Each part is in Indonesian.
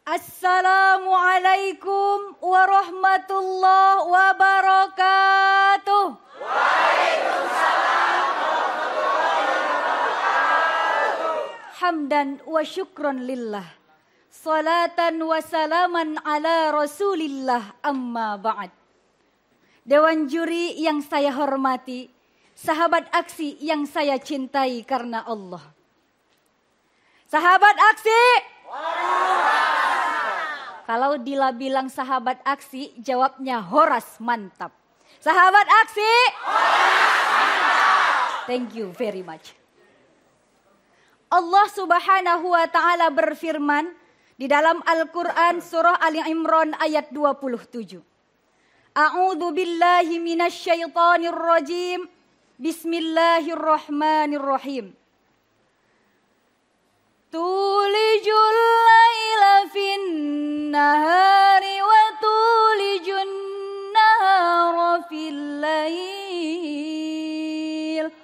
Assalamualaikum warahmatullahi wabarakatuh. Waalaikumsalam warahmatullahi wabarakatuh. Hamdan wa syukron lillah. Salatan wa salaman ala rasulillah, amma ba'd. Dewan juri yang saya hormati, sahabat aksi yang saya cintai karena Allah. Sahabat aksi, kalau Dila bilang sahabat aksi, jawabnya Horas, mantap. Sahabat aksi, thank you very much. Allah Subhanahu wa ta'ala berfirman di dalam Al-Quran surah Ali Imran ayat 27. A'udzu billahi minasy syaithanir rajim. Bismillahirrahmanirrahim. Tulijul laila fin nahari wa tulijun nahara fil lail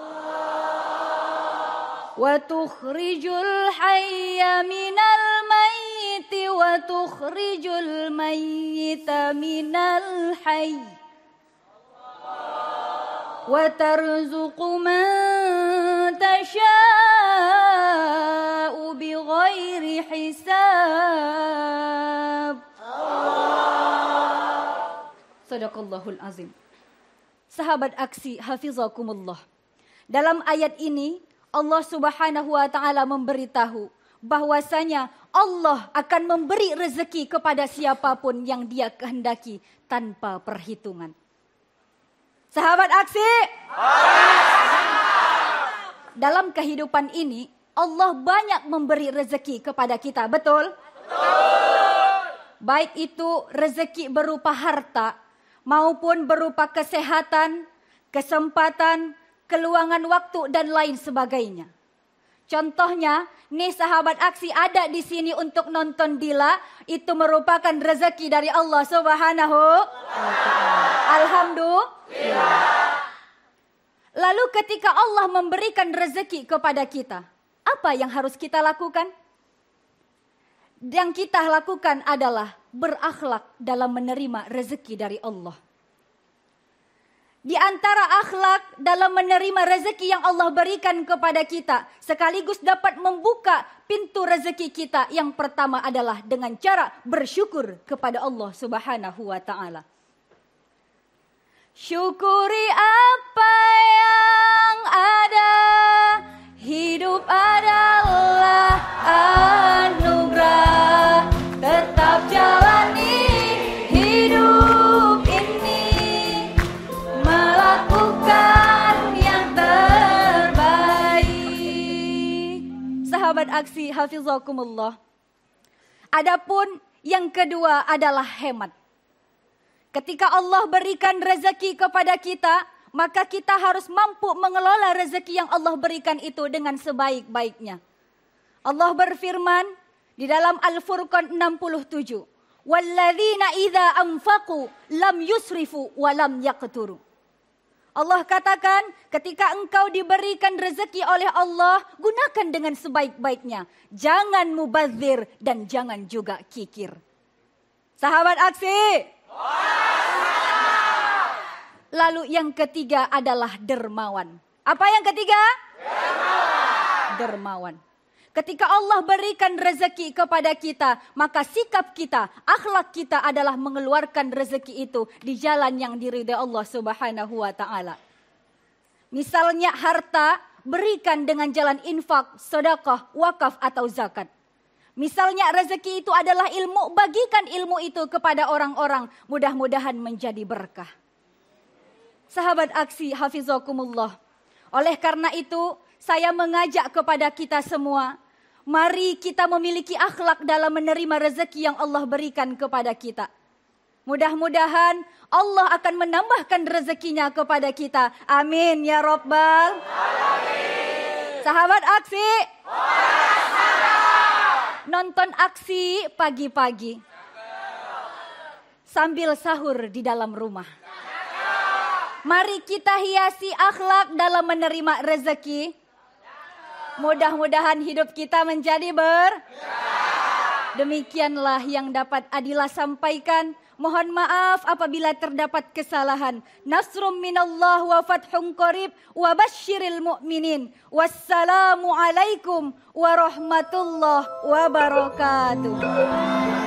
wa tukhrijul hayya minal mayyiti wa tukhrijul mayyita minal hayy wa tarzuqu man tasha'u bighairi hisab. Sadaqallahul azim. Sahabat aksi hafizakumullah. Dalam ayat ini Allah Subhanahu wa ta'ala memberitahu bahwasanya Allah akan memberi rezeki kepada siapapun yang Dia kehendaki tanpa perhitungan. Sahabat aksi, dalam kehidupan ini Allah banyak memberi rezeki kepada kita, betul? Baik itu rezeki berupa harta maupun berupa kesehatan, kesempatan, keluangan waktu dan lain sebagainya. Contohnya, nih sahabat aksi ada di sini untuk nonton Dila, itu merupakan rezeki dari Allah Subhanahu wa ta'ala. Alhamdulillah. Lalu ketika Allah memberikan rezeki kepada kita, apa yang harus kita lakukan? Yang kita lakukan adalah berakhlak dalam menerima rezeki dari Allah. Di antara akhlak dalam menerima rezeki yang Allah berikan kepada kita, sekaligus dapat membuka pintu rezeki kita, yang pertama adalah dengan cara bersyukur kepada Allah Subhanahu wa ta'ala. Syukuri apa yang ada, hidup adalah anugerah, tetap jalani hidup ini, melakukan yang terbaik. Sahabat aksi hafizakumullah. Adapun yang kedua adalah hemat. Ketika Allah berikan rezeki kepada kita, maka kita harus mampu mengelola rezeki yang Allah berikan itu dengan sebaik-baiknya. Allah berfirman di dalam Al-Furqan 67, "Walladzina idza anfaqu lam yusrifu wa lam yaqturu." Allah katakan, ketika engkau diberikan rezeki oleh Allah, gunakan dengan sebaik-baiknya. Jangan mubazir dan jangan juga kikir. Sahabat aksi. Lalu yang ketiga adalah dermawan. Apa yang ketiga? Dermawan. Ketika Allah berikan rezeki kepada kita, maka sikap kita, akhlak kita adalah mengeluarkan rezeki itu di jalan yang diridhai Allah Subhanahu wa ta'ala. Misalnya harta, berikan dengan jalan infak, sedekah, wakaf atau zakat. Misalnya rezeki itu adalah ilmu, bagikan ilmu itu kepada orang-orang, mudah-mudahan menjadi berkah. Sahabat aksi hafizakumullah. Oleh karena itu, saya mengajak kepada kita semua, mari kita memiliki akhlak dalam menerima rezeki yang Allah berikan kepada kita. Mudah-mudahan Allah akan menambahkan rezekinya kepada kita. Amin ya Rabbal alamin. Sahabat aksi, nonton aksi pagi-pagi sambil sahur di dalam rumah. Mari kita hiasi akhlak dalam menerima rezeki. Mudah-mudahan hidup kita menjadi berkah. Demikianlah yang dapat Adila sampaikan. Mohon maaf apabila terdapat kesalahan. Nasrum minallah wa fathun qarib wa basyiril mu'minin. Wassalamualaikum warahmatullahi wabarakatuh.